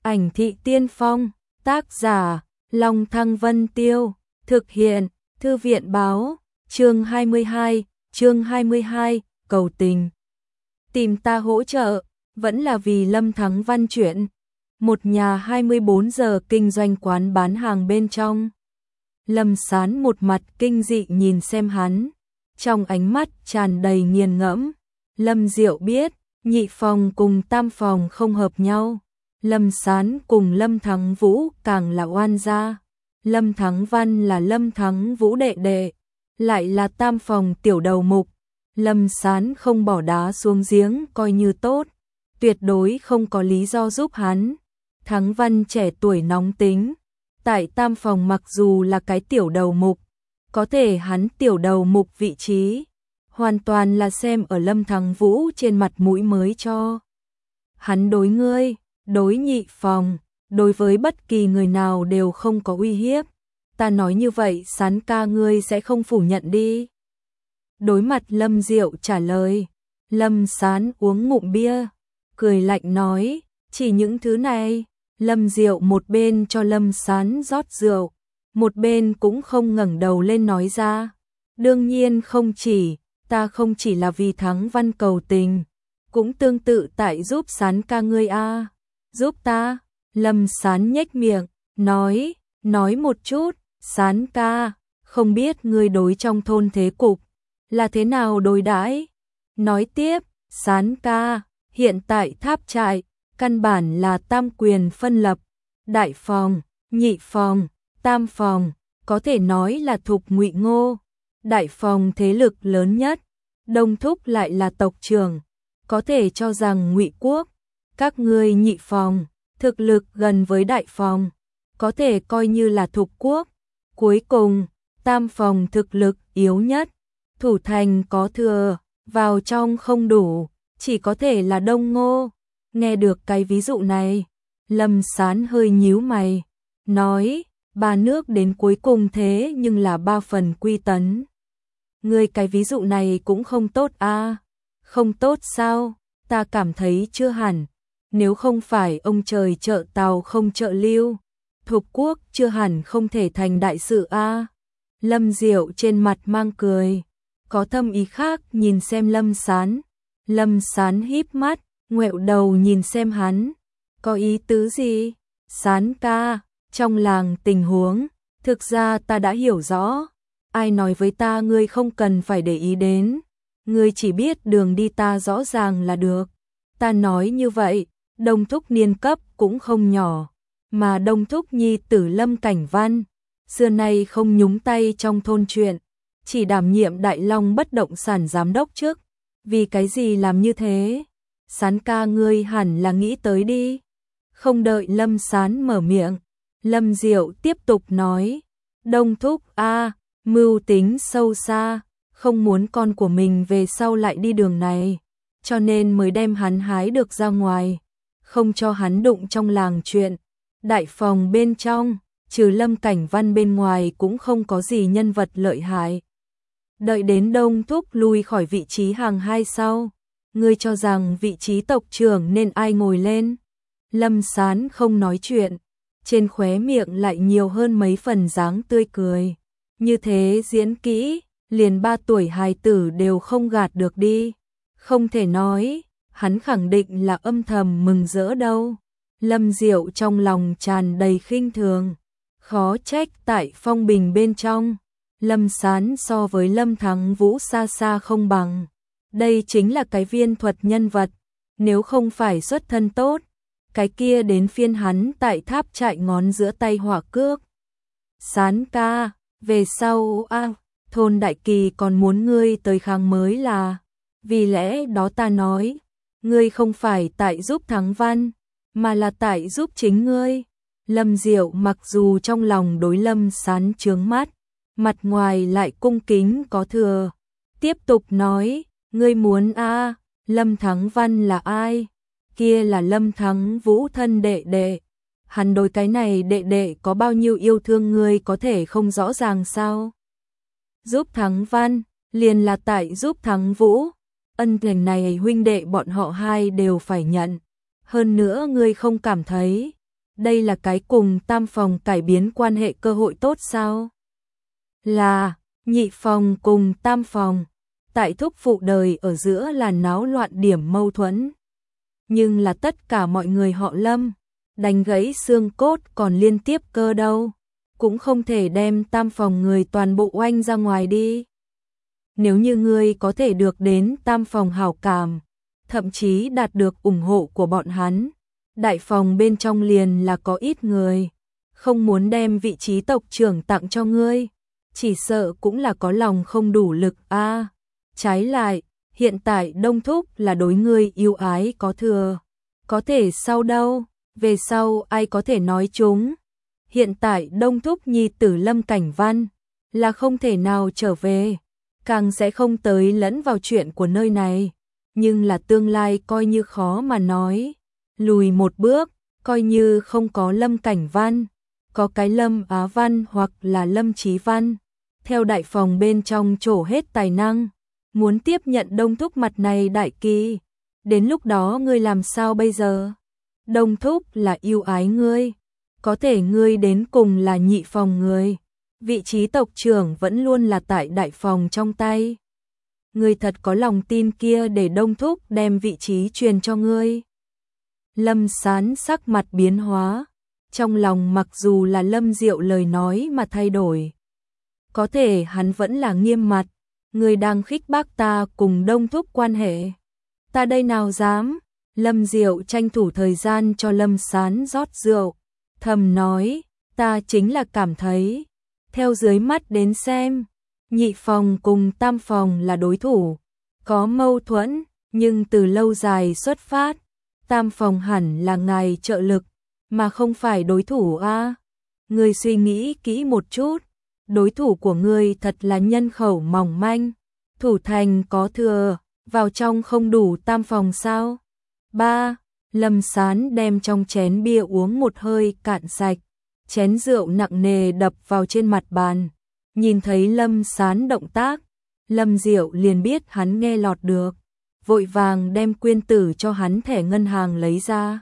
Ảnh thị tiên phong, tác giả, Long Thăng Vân Tiêu, thực hiện, Thư viện báo, chương 22, cầu tình. Tìm ta hỗ trợ, vẫn là vì Lâm Thắng Văn chuyện. Một nhà 24 giờ kinh doanh quán bán hàng bên trong. Lâm Sán một mặt kinh dị nhìn xem hắn, trong ánh mắt tràn đầy nghiền ngẫm. Lâm Diệu biết, nhị phòng cùng tam phòng không hợp nhau. Lâm Sán cùng Lâm Thắng Vũ càng là oan gia. Lâm Thắng Văn là Lâm Thắng Vũ đệ đệ, lại là tam phòng tiểu đầu mục. Lâm Sán không bỏ đá xuống giếng coi như tốt, tuyệt đối không có lý do giúp hắn. Thắng Văn trẻ tuổi nóng tính, tại tam phòng mặc dù là cái tiểu đầu mục, có thể hắn tiểu đầu mục vị trí hoàn toàn là xem ở Lâm Thắng Vũ trên mặt mũi mới cho. Hắn đối ngươi, đối nhị phòng, đối với bất kỳ người nào đều không có uy hiếp. Ta nói như vậy Sán ca ngươi sẽ không phủ nhận đi. Đối mặt Lâm Diệu trả lời, Lâm Sán uống ngụm bia, cười lạnh nói, chỉ những thứ này. Lâm Diệu một bên cho Lâm Sán rót rượu, một bên cũng không ngẩng đầu lên nói ra, đương nhiên không chỉ, ta không chỉ là vì Thắng Văn cầu tình, cũng tương tự tại giúp Sán ca ngươi a. Giúp ta? Lâm Sán nhếch miệng, nói một chút, Sán ca, không biết ngươi đối trong thôn thế cục là thế nào đối đãi? Nói tiếp, Sán ca, hiện tại Tháp Trại căn bản là tam quyền phân lập, đại phòng, nhị phòng, tam phòng, có thể nói là thuộc Ngụy Ngô. Đại phòng thế lực lớn nhất, Đông Thúc lại là tộc trưởng, có thể cho rằng Ngụy Quốc. Các ngươi nhị phòng, thực lực gần với đại phòng, có thể coi như là thuộc quốc. Cuối cùng, tam phòng thực lực yếu nhất, thủ thành có thừa, vào trong không đủ, chỉ có thể là Đông Ngô. Nghe được cái ví dụ này, Lâm Sán hơi nhíu mày, nói, ba nước đến cuối cùng thế nhưng là 3 phần quy tấn. Ngươi cái ví dụ này cũng không tốt a. Không tốt sao? Ta cảm thấy chưa hẳn. Nếu không phải ông trời trợ tàu không trợ lưu, thuộc quốc chưa hẳn không thể thành đại sự a. Lâm Diệu trên mặt mang cười, có thâm ý khác nhìn xem Lâm Sán. Lâm Sán híp mắt, ngoẹo đầu nhìn xem hắn, có ý tứ gì? Sán ca, trong làng tình huống, thực ra ta đã hiểu rõ, ai nói với ta ngươi không cần phải để ý đến, ngươi chỉ biết đường đi ta rõ ràng là được. Ta nói như vậy, Đông Thúc niên cấp cũng không nhỏ, mà Đông Thúc nhi tử Lâm Cảnh Văn, xưa nay không nhúng tay trong thôn chuyện, chỉ đảm nhiệm Đại Long bất động sản giám đốc trước. Vì cái gì làm như thế? Sán ca ngươi hẳn là nghĩ tới đi. Không đợi Lâm Sán mở miệng, Lâm Diệu tiếp tục nói, Đông Thúc a, mưu tính sâu xa, không muốn con của mình về sau lại đi đường này, cho nên mới đem hắn hái được ra ngoài, không cho hắn đụng trong làng chuyện. Đại phòng bên trong, trừ Lâm Cảnh Văn bên ngoài cũng không có gì nhân vật lợi hại. Đợi đến Đông Thúc lui khỏi vị trí hàng hai sau, ngươi cho rằng vị trí tộc trưởng nên ai ngồi lên? Lâm Sán không nói chuyện, trên khóe miệng lại nhiều hơn mấy phần dáng tươi cười. Như thế diễn kỹ, liền 3 tuổi hài tử đều không gạt được đi. Không thể nói, hắn khẳng định là âm thầm mừng rỡ đâu. Lâm Diệu trong lòng tràn đầy khinh thường, khó trách tại phong bình bên trong, Lâm Sán so với Lâm Thắng Vũ xa xa không bằng. Đây chính là cái viên thuật nhân vật, nếu không phải xuất thân tốt, cái kia đến phiên hắn tại Tháp Trại ngón giữa tay hỏa cước. Sán ca, về sau thôn Đại Kỳ còn muốn ngươi tới kháng mới là, vì lẽ đó ta nói, ngươi không phải tại giúp Thắng Văn, mà là tại giúp chính ngươi. Lâm Diệu mặc dù trong lòng đối Lâm Sán chướng mắt, mặt ngoài lại cung kính có thừa, tiếp tục nói, ngươi muốn Lâm Thắng Văn là ai? Kia là Lâm Thắng Vũ thân đệ đệ. Hắn đối cái này đệ đệ có bao nhiêu yêu thương ngươi có thể không rõ ràng sao? Giúp Thắng Văn, liền là tại giúp Thắng Vũ. Ân tình này huynh đệ bọn họ hai đều phải nhận. Hơn nữa ngươi không cảm thấy, Đây là cái cùng tam phòng cải biến quan hệ cơ hội tốt sao? Là, nhị phòng cùng tam phòng, tại thúc phụ đời ở giữa là náo loạn điểm mâu thuẫn. Nhưng là tất cả mọi người họ Lâm, đánh gãy xương cốt còn liên tiếp cơ đâu, cũng không thể đem tam phòng người toàn bộ oanh ra ngoài đi. Nếu như ngươi có thể được đến tam phòng hảo cảm, thậm chí đạt được ủng hộ của bọn hắn, đại phòng bên trong liền là có ít người, không muốn đem vị trí tộc trưởng tặng cho ngươi, chỉ sợ cũng là có lòng không đủ lực a. Trái lại, hiện tại Đông Thúc là đối ngươi yêu ái có thừa, có thể sau đâu, về sau ai có thể nói chúng. Hiện tại Đông Thúc nhi tử Lâm Cảnh Văn là không thể nào trở về, càng sẽ không tới lẫn vào chuyện của nơi này, nhưng là tương lai coi như khó mà nói. Lùi một bước, coi như không có Lâm Cảnh Văn, có cái Lâm Á Văn hoặc là Lâm Chí Văn, theo đại phòng bên trong trổ hết tài năng, muốn tiếp nhận Đông Thúc mặt này đại kỳ, đến lúc đó ngươi làm sao bây giờ? Đông Thúc là yêu ái ngươi, có thể ngươi đến cùng là nhị phòng người, vị trí tộc trưởng vẫn luôn là tại đại phòng trong tay. Ngươi thật có lòng tin kia để Đông Thúc đem vị trí truyền cho ngươi? Lâm Sán sắc mặt biến hóa, trong lòng mặc dù là Lâm Diệu lời nói mà thay đổi, có thể hắn vẫn là nghiêm mặt, người đang khích bác ta cùng Đông Thúc quan hệ. Ta đây nào dám? Lâm Diệu tranh thủ thời gian cho Lâm Sán rót rượu, thầm nói, ta chính là cảm thấy, theo dưới mắt đến xem, nhị phòng cùng tam phòng là đối thủ, có mâu thuẫn, nhưng từ lâu dài xuất phát, tam phòng hẳn là ngài trợ lực, mà không phải đối thủ a. Ngươi suy nghĩ kỹ một chút, đối thủ của ngươi thật là nhân khẩu mỏng manh, thủ thành có thừa, vào trong không đủ tam phòng sao? Ba, Lâm Sán đem trong chén bia uống một hơi cạn sạch, chén rượu nặng nề đập vào trên mặt bàn. Nhìn thấy Lâm Sán động tác, Lâm Diệu liền biết hắn nghe lọt được, vội vàng đem quyên tử cho hắn thẻ ngân hàng lấy ra.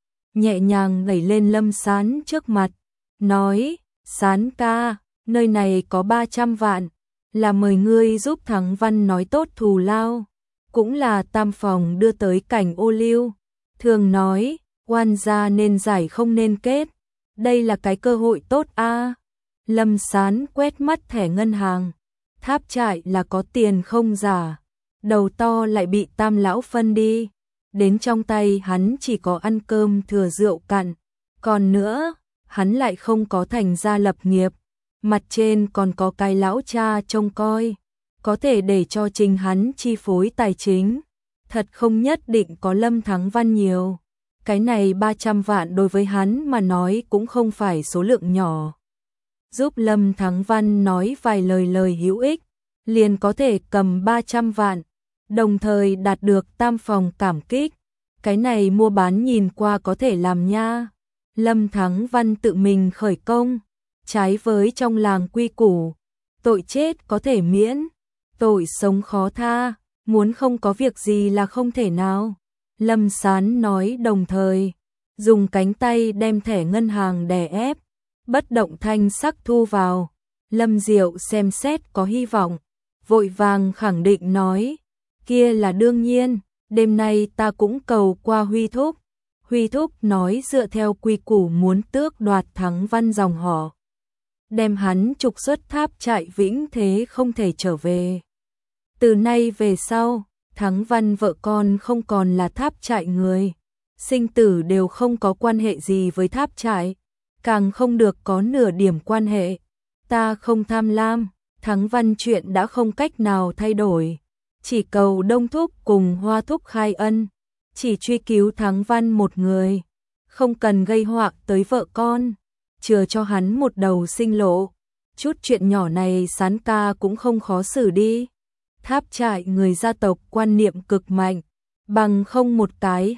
Nhẹ nhàng đẩy lên Lâm Sán trước mặt, nói, Sán ca, nơi này có 300 vạn, là mời ngươi giúp Thắng Văn nói tốt thù lao, cũng là tam phòng đưa tới cảnh ô liu. Thường nói, oan gia nên giải không nên kết, đây là cái cơ hội tốt a. Lâm Sán quét mắt thẻ ngân hàng, Tháp Trại là có tiền không giả, đầu to lại bị tam lão phân đi, đến trong tay hắn chỉ có ăn cơm thừa rượu cạn, còn nữa, hắn lại không có thành gia lập nghiệp, mặt trên còn có cái lão cha trông coi, có thể để cho chính hắn chi phối tài chính, thật không nhất định có Lâm Thắng Văn nhiều. Cái này 300 vạn đối với hắn mà nói cũng không phải số lượng nhỏ. Giúp Lâm Thắng Văn nói vài lời hữu ích, liền có thể cầm 300 vạn, đồng thời đạt được tam phòng cảm kích. Cái này mua bán nhìn qua có thể làm nha. Lâm Thắng Văn tự mình khởi công, trái với trong làng quy củ, tội chết có thể miễn, tội sống khó tha, muốn không có việc gì là không thể nào. Lâm Sán nói đồng thời, dùng cánh tay đem thẻ ngân hàng đè ép, bất động thanh sắc thu vào. Lâm Diệu xem xét có hy vọng, vội vàng khẳng định nói, kia là đương nhiên, đêm nay ta cũng cầu qua Huy Thúc. Huy Thúc nói dựa theo quy củ muốn tước đoạt Thắng Văn dòng họ, đem hắn trục xuất Tháp Trại vĩnh thế không thể trở về. Từ nay về sau, Thắng Văn vợ con không còn là Tháp Trại người, sinh tử đều không có quan hệ gì với Tháp Trại, càng không được có nửa điểm quan hệ. Ta không tham lam, Thắng Văn chuyện đã không cách nào thay đổi, chỉ cầu Đông Thúc cùng Hoa Thúc khai ân, chỉ truy cứu Thắng Văn một người, không cần gây họa tới vợ con, chừa cho hắn một đầu sinh lộ. Chút chuyện nhỏ này Sán ca cũng không khó xử đi. Tháp Trại người gia tộc quan niệm cực mạnh, bằng không một cái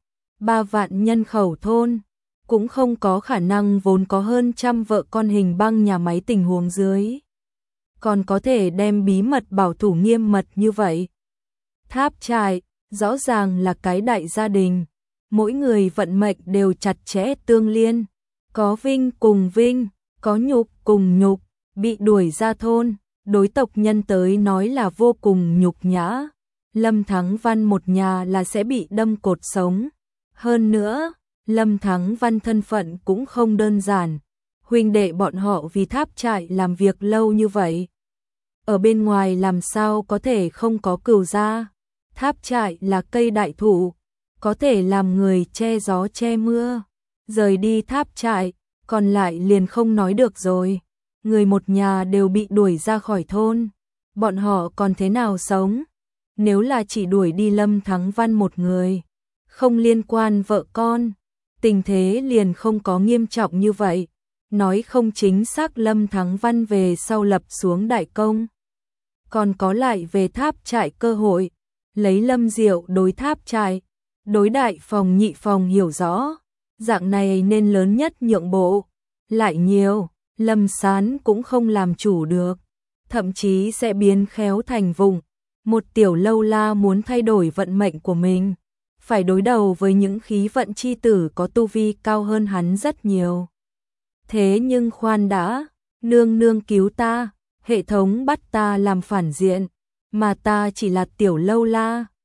2-3 vạn nhân khẩu thôn, cũng không có khả năng vốn có hơn trăm vợ con hình băng nhà máy tình huống dưới, còn có thể đem bí mật bảo thủ nghiêm mật như vậy. Tháp Trại rõ ràng là cái đại gia đình, mỗi người vận mệnh đều chặt chẽ tương liên, có vinh cùng vinh, có nhục cùng nhục, bị đuổi ra thôn, đối tộc nhân tới nói là vô cùng nhục nhã. Lâm Thắng Văn một nhà là sẽ bị đâm cột sống. Hơn nữa, Lâm Thắng Văn thân phận cũng không đơn giản, huynh đệ bọn họ vì Tháp Trại làm việc lâu như vậy. Ở bên ngoài làm sao có thể không có cừu gia, Tháp Trại là cây đại thụ, có thể làm người che gió che mưa. Rời đi Tháp Trại, còn lại liền không nói được rồi. Người một nhà đều bị đuổi ra khỏi thôn, bọn họ còn thế nào sống? Nếu là chỉ đuổi đi Lâm Thắng Văn một người, không liên quan vợ con, tình thế liền không có nghiêm trọng như vậy. Nói không chính xác Lâm Thắng Văn về sau lập xuống đại công, còn có lại về Tháp Trại cơ hội, lấy Lâm Diệu đối Tháp Trại, đối đại phòng nhị phòng hiểu rõ, dạng này nên lớn nhất nhượng bộ, lại nhiều, Lâm Sán cũng không làm chủ được, thậm chí sẽ biến khéo thành vụng. Một tiểu lâu la muốn thay đổi vận mệnh của mình, phải đối đầu với những khí vận chi tử có tu vi cao hơn hắn rất nhiều. Thế nhưng khoan đã, nương nương cứu ta, hệ thống bắt ta làm phản diện, mà ta chỉ là tiểu lâu la,